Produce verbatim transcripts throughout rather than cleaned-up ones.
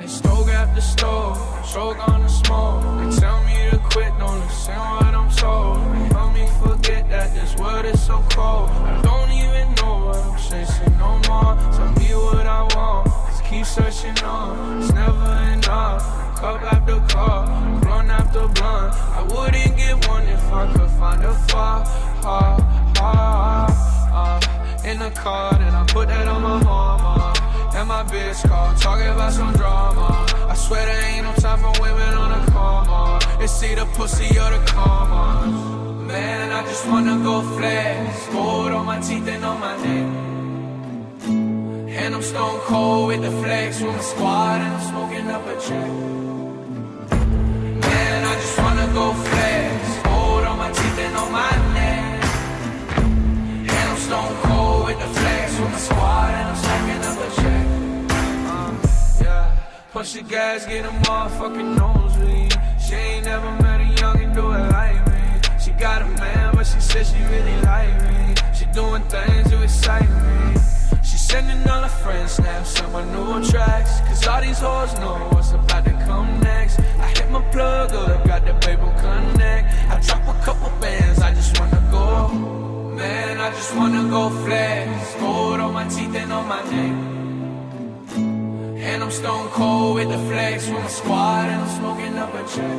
they stroke after stroke, stroke on the smoke. They tell me to quit, don't listen what I'm told. They help me forget that this world is so cold. I don't even know what I'm chasing no more. Tell me what I want, just keep searching on. It's never enough, cup after cup, blunt after blunt. I wouldn't get one if I could find a far, ha, ha, ha. In the car, then I put that on my mama. And my bitch call, talking about some drama. I swear there ain't no time for women on a coma. It's either pussy or the karma. Man, I just wanna go flex. Gold on my teeth and on my neck. And I'm stone cold with the flex. With my squad and I'm smoking up a check. Man, I just wanna go flex. Gold on my teeth and on my neck. And I'm stone cold with the flex. With my squad and I'm smoking up a check. Push the gas, get a motherfucking nosebleed. She ain't never met a youngin' do it like me. She got a man, but she said she really like me. She doing things to excite me. She sending all her friends snaps on my new tracks. Cause all these hoes know what's about to come next. I hit my plug up, got the paper connect. I drop a couple bands, I just wanna go. Man, I just wanna go flex. Gold on my teeth and on my neck. And I'm stone cold with the flex. With my squad and I'm smoking up a check.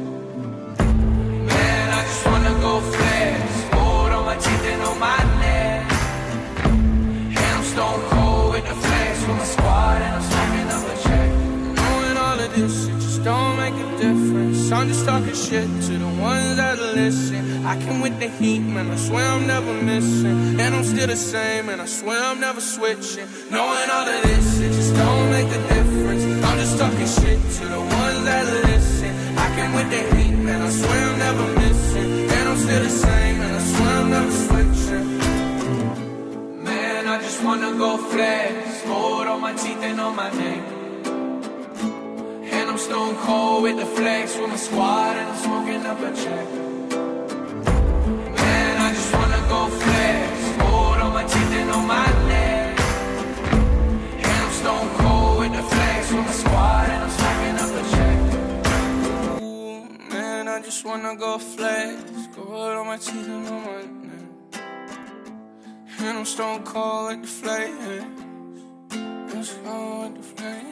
Man, I just wanna go flex. Gold on my teeth and on my neck. And I'm stone cold with the flex. With my squad and I'm smoking up a check. Knowing all of this, it just don't make a difference. I'm just talking shit to the ones that listen. I can with the heat, man, I swear I'm never missing. And I'm still the same, and I swear I'm never switching. Knowing all of this, it just don't make a difference. I'm just talking shit to the ones that listen. I can with the heat, man, I swear I'm never missing. And I'm still the same, and I swear I'm never switching. Man, I just wanna go flex. Gold on my teeth and on my neck. And I'm stone cold with the flex. With my squad and I'm smoking up a check. Man, I just wanna go flex. Gold on my teeth and on my neck. And I'm stone cold with the flex. With my squad and I'm smoking up a check. Ooh, man, I just wanna go flex. Gold on my teeth and on my neck. And I'm stone cold with the flex. Stone cold with the flex.